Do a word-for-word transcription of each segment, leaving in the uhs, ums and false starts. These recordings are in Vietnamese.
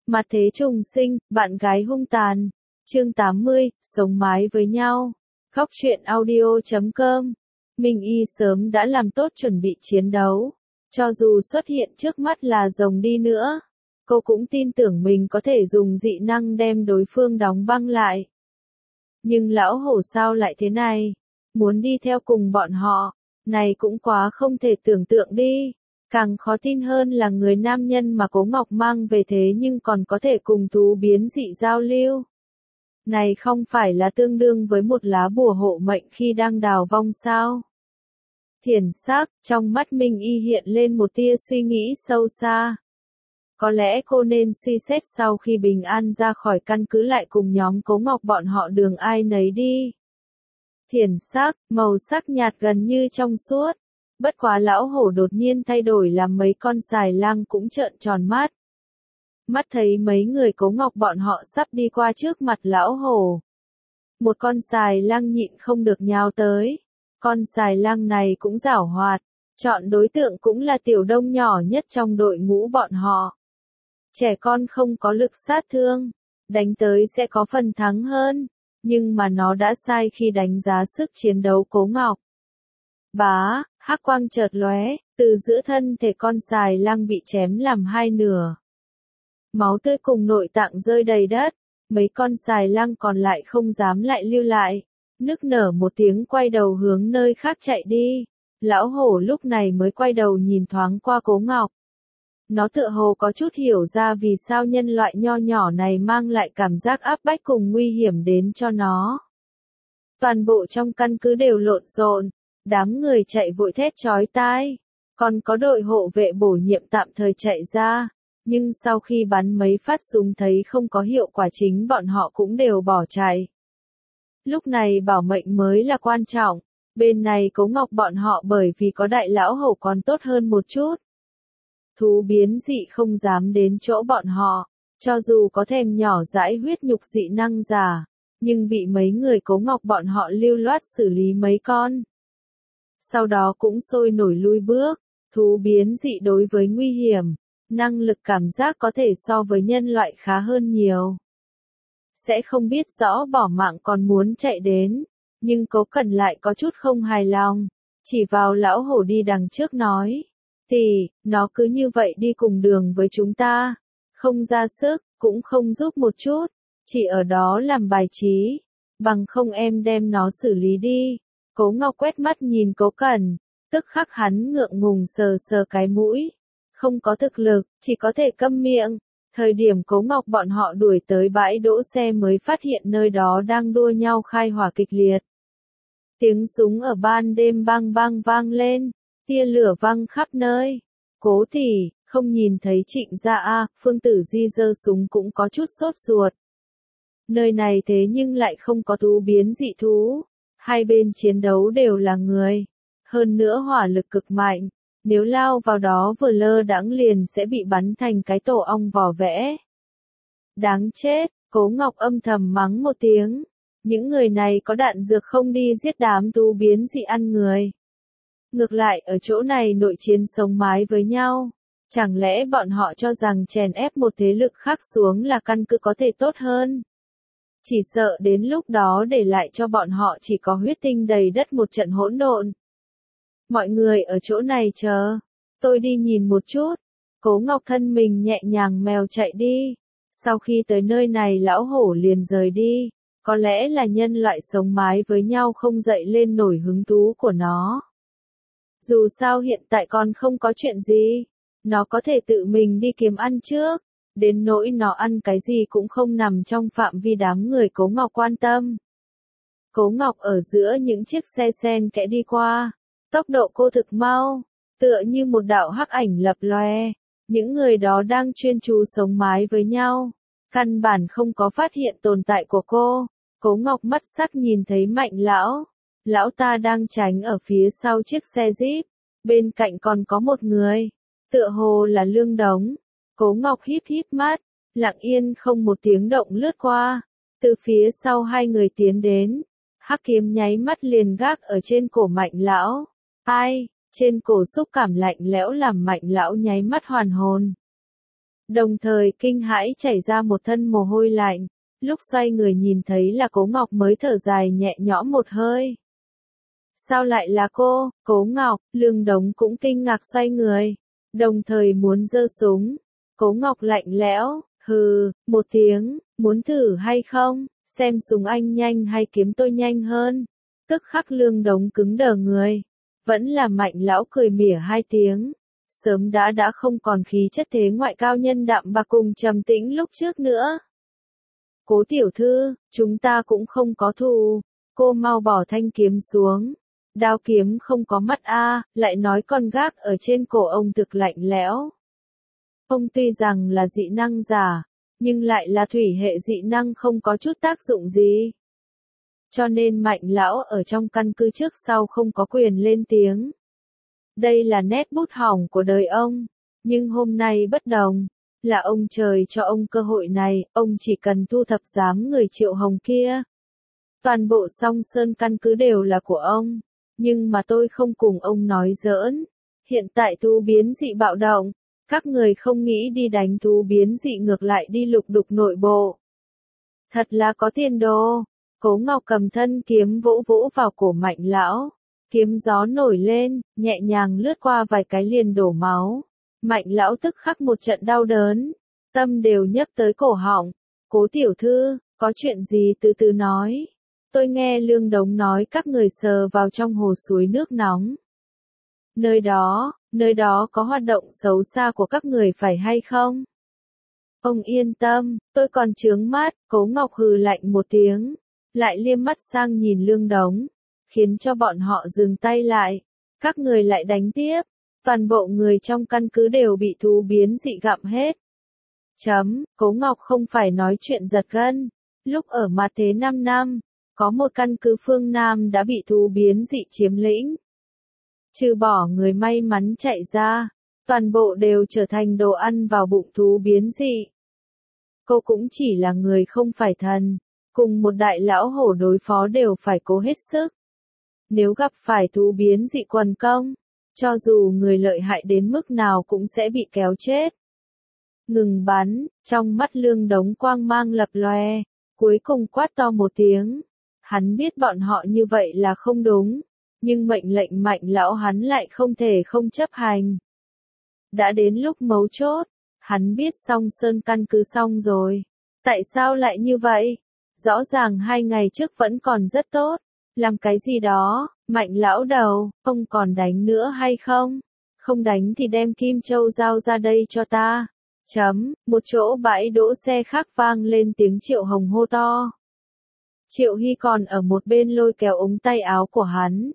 Mặt thế trùng sinh, bạn gái hung tàn. Chương tám mươi, sống mái với nhau. Góc truyện audio chấm com. Minh Y sớm đã làm tốt chuẩn bị chiến đấu. Cho dù xuất hiện trước mắt là rồng đi nữa, cô cũng tin tưởng mình có thể dùng dị năng đem đối phương đóng băng lại. Nhưng lão hổ sao lại thế này? Muốn đi theo cùng bọn họ, này cũng quá không thể tưởng tượng đi. Càng khó tin hơn là người nam nhân mà Cố Ngọc mang về thế nhưng còn có thể cùng thú biến dị giao lưu. Này không phải là tương đương với một lá bùa hộ mệnh khi đang đào vong sao? Thiển sắc, trong mắt Minh Y hiện lên một tia suy nghĩ sâu xa. Có lẽ cô nên suy xét sau khi bình an ra khỏi căn cứ lại cùng nhóm Cố Ngọc bọn họ đường ai nấy đi. Thiển sắc, màu sắc nhạt gần như trong suốt. Bất quá lão hổ đột nhiên thay đổi làm mấy con xài lang cũng trợn tròn mắt. Mắt thấy mấy người Cố Ngọc bọn họ sắp đi qua trước mặt lão hổ. Một con xài lang nhịn không được nhào tới. Con xài lang này cũng giảo hoạt, chọn đối tượng cũng là tiểu đông nhỏ nhất trong đội ngũ bọn họ. Trẻ con không có lực sát thương, đánh tới sẽ có phần thắng hơn, nhưng mà nó đã sai khi đánh giá sức chiến đấu Cố Ngọc. Bá, hắc quang chợt lóe, từ giữa thân thể con xài lang bị chém làm hai nửa. Máu tươi cùng nội tạng rơi đầy đất, mấy con xài lang còn lại không dám lại lưu lại, nức nở một tiếng quay đầu hướng nơi khác chạy đi. Lão hổ lúc này mới quay đầu nhìn thoáng qua Cố Ngọc. Nó tựa hồ có chút hiểu ra vì sao nhân loại nho nhỏ này mang lại cảm giác áp bách cùng nguy hiểm đến cho nó. Toàn bộ trong căn cứ đều lộn xộn. Đám người chạy vội thét chói tai, còn có đội hộ vệ bổ nhiệm tạm thời chạy ra, nhưng sau khi bắn mấy phát súng thấy không có hiệu quả chính bọn họ cũng đều bỏ chạy. Lúc này bảo mệnh mới là quan trọng, bên này Cố Ngọc bọn họ bởi vì có đại lão hổ còn tốt hơn một chút. Thú biến dị không dám đến chỗ bọn họ, cho dù có thèm nhỏ dãi huyết nhục dị năng giả, nhưng bị mấy người Cố Ngọc bọn họ lưu loát xử lý mấy con. Sau đó cũng sôi nổi lui bước, thú biến dị đối với nguy hiểm, năng lực cảm giác có thể so với nhân loại khá hơn nhiều. Sẽ không biết rõ bỏ mạng còn muốn chạy đến, nhưng Cố Cẩn lại có chút không hài lòng, chỉ vào lão hổ đi đằng trước nói, tỷ, nó cứ như vậy đi cùng đường với chúng ta, không ra sức, cũng không giúp một chút, chỉ ở đó làm bài trí, bằng không em đem nó xử lý đi. Cố Ngọc quét mắt nhìn Cố Cẩn, tức khắc hắn ngượng ngùng sờ sờ cái mũi. Không có thực lực, chỉ có thể câm miệng. Thời điểm Cố Ngọc bọn họ đuổi tới bãi đỗ xe mới phát hiện nơi đó đang đua nhau khai hỏa kịch liệt. Tiếng súng ở ban đêm bang bang vang lên, tia lửa văng khắp nơi. Cố tỷ, không nhìn thấy Trịnh gia a, Phương Tử Di giơ súng cũng có chút sốt ruột. Nơi này thế nhưng lại không có thú biến dị thú. Hai bên chiến đấu đều là người, hơn nữa hỏa lực cực mạnh, nếu lao vào đó vừa lơ đãng liền sẽ bị bắn thành cái tổ ong vỏ vẽ. Đáng chết, Cố Ngọc âm thầm mắng một tiếng, những người này có đạn dược không đi giết đám thú biến dị ăn người. Ngược lại ở chỗ này nội chiến sống mái với nhau, chẳng lẽ bọn họ cho rằng chèn ép một thế lực khác xuống là căn cứ có thể tốt hơn? Chỉ sợ đến lúc đó để lại cho bọn họ chỉ có huyết tinh đầy đất một trận hỗn độn. Mọi người ở chỗ này chờ, tôi đi nhìn một chút. Cố Ngọc thân mình nhẹ nhàng mèo chạy đi. Sau khi tới nơi này lão hổ liền rời đi, có lẽ là nhân loại sống mái với nhau không dậy lên nổi hứng thú của nó. Dù sao hiện tại còn không có chuyện gì, nó có thể tự mình đi kiếm ăn trước. Đến nỗi nó ăn cái gì cũng không nằm trong phạm vi đám người Cố Ngọc quan tâm. Cố Ngọc ở giữa những chiếc xe sen kẽ đi qua, tốc độ cô thực mau, tựa như một đạo hắc ảnh lập lòe. Những người đó đang chuyên chú sống mái với nhau, căn bản không có phát hiện tồn tại của cô. Cố Ngọc mắt sắc nhìn thấy Mạnh lão, lão ta đang tránh ở phía sau chiếc xe Jeep, bên cạnh còn có một người, tựa hồ là Lương Đống. Cố Ngọc híp híp mắt, lặng yên không một tiếng động lướt qua, từ phía sau hai người tiến đến, hắc kiếm nháy mắt liền gác ở trên cổ Mạnh lão. Ai, trên cổ xúc cảm lạnh lẽo làm Mạnh lão nháy mắt hoàn hồn. Đồng thời kinh hãi chảy ra một thân mồ hôi lạnh. Lúc xoay người nhìn thấy là Cố Ngọc mới thở dài nhẹ nhõm một hơi. Sao lại là cô, Cố Ngọc? Lương Đống cũng kinh ngạc xoay người, đồng thời muốn giơ súng. Cố Ngọc lạnh lẽo, hừ, một tiếng, muốn thử hay không, xem súng anh nhanh hay kiếm tôi nhanh hơn. Tức khắc Lương Đống cứng đờ người, vẫn là Mạnh lão cười mỉa hai tiếng. Sớm đã đã không còn khí chất thế ngoại cao nhân đạm bạc cùng trầm tĩnh lúc trước nữa. Cố tiểu thư, chúng ta cũng không có thù, cô mau bỏ thanh kiếm xuống. Đao kiếm không có mắt a, lại nói con gác ở trên cổ ông thực lạnh lẽo. Ông tuy rằng là dị năng giả, nhưng lại là thủy hệ dị năng không có chút tác dụng gì. Cho nên Mạnh lão ở trong căn cứ trước sau không có quyền lên tiếng. Đây là nét bút hỏng của đời ông, nhưng hôm nay bất đồng, là ông trời cho ông cơ hội này, ông chỉ cần thu thập giám người Triệu Hồng kia. Toàn bộ Song Sơn căn cứ đều là của ông, nhưng mà tôi không cùng ông nói giỡn. Hiện tại thú biến dị bạo động, các người không nghĩ đi đánh thú biến dị ngược lại đi lục đục nội bộ. Thật là có tiền đồ. Cố Ngọc cầm thân kiếm vỗ vỗ vào cổ Mạnh lão. Kiếm gió nổi lên, nhẹ nhàng lướt qua vài cái liền đổ máu. Mạnh lão tức khắc một trận đau đớn, tâm đều nhấp tới cổ họng. Cố tiểu thư, có chuyện gì từ từ nói. Tôi nghe Lương Đống nói các người sờ vào trong hồ suối nước nóng. Nơi đó, nơi đó có hoạt động xấu xa của các người phải hay không? Ông yên tâm, tôi còn chướng mắt. Cố Ngọc hừ lạnh một tiếng, lại liếc mắt sang nhìn Lương Đống, khiến cho bọn họ dừng tay lại. Các người lại đánh tiếp, toàn bộ người trong căn cứ đều bị thú biến dị gặm hết. Chấm, Cố Ngọc không phải nói chuyện giật gân. Lúc ở Mạt Thế năm năm, có một căn cứ phương Nam đã bị thú biến dị chiếm lĩnh. Trừ bỏ người may mắn chạy ra, toàn bộ đều trở thành đồ ăn vào bụng thú biến dị. Cô cũng chỉ là người không phải thần, cùng một đại lão hổ đối phó đều phải cố hết sức. Nếu gặp phải thú biến dị quần công, cho dù người lợi hại đến mức nào cũng sẽ bị kéo chết. Ngừng bắn, trong mắt Lương Đống quang mang lập lòe, cuối cùng quát to một tiếng. Hắn biết bọn họ như vậy là không đúng, nhưng mệnh lệnh Mạnh lão hắn lại không thể không chấp hành. Đã đến lúc mấu chốt, hắn biết Song Sơn căn cứ xong rồi. Tại sao lại như vậy? Rõ ràng hai ngày trước vẫn còn rất tốt. Làm cái gì đó, Mạnh lão đầu, không còn đánh nữa hay không? Không đánh thì đem Kim Châu giao ra đây cho ta. Chấm, một chỗ bãi đỗ xe khác vang lên tiếng Triệu Hồng hô to. Triệu Hy còn ở một bên lôi kéo ống tay áo của hắn.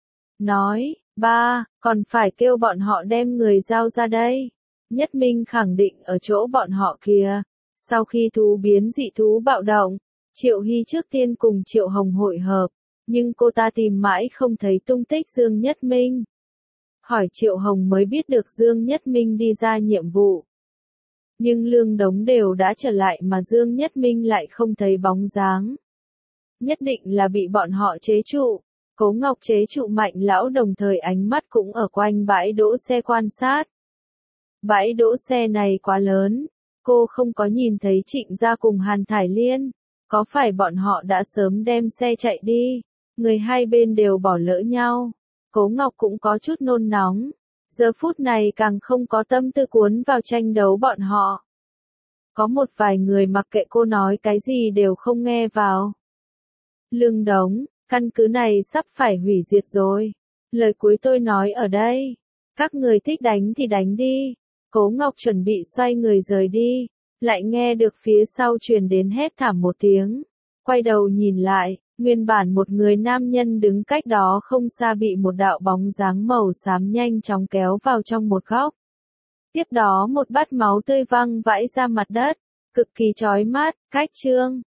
Nói, ba, còn phải kêu bọn họ đem người giao ra đây. Nhất Minh khẳng định ở chỗ bọn họ kìa. Sau khi thú biến dị thú bạo động, Triệu Hy trước tiên cùng Triệu Hồng hội hợp, nhưng cô ta tìm mãi không thấy tung tích Dương Nhất Minh. Hỏi Triệu Hồng mới biết được Dương Nhất Minh đi ra nhiệm vụ. Nhưng Lương Đống đều đã trở lại mà Dương Nhất Minh lại không thấy bóng dáng. Nhất định là bị bọn họ chế trụ. Cố Ngọc chế trụ Mạnh lão đồng thời ánh mắt cũng ở quanh bãi đỗ xe quan sát. Bãi đỗ xe này quá lớn, cô không có nhìn thấy Trịnh Gia cùng Hàn Thải Liên. Có phải bọn họ đã sớm đem xe chạy đi? Người hai bên đều bỏ lỡ nhau. Cố Ngọc cũng có chút nôn nóng. Giờ phút này càng không có tâm tư cuốn vào tranh đấu bọn họ. Có một vài người mặc kệ cô nói cái gì đều không nghe vào. Lương Đống, căn cứ này sắp phải hủy diệt rồi. Lời cuối tôi nói ở đây. Các người thích đánh thì đánh đi. Cố Ngọc chuẩn bị xoay người rời đi. Lại nghe được phía sau truyền đến hét thảm một tiếng. Quay đầu nhìn lại, nguyên bản một người nam nhân đứng cách đó không xa bị một đạo bóng dáng màu xám nhanh chóng kéo vào trong một góc. Tiếp đó một bát máu tươi văng vãi ra mặt đất, cực kỳ chói mắt, cách chương.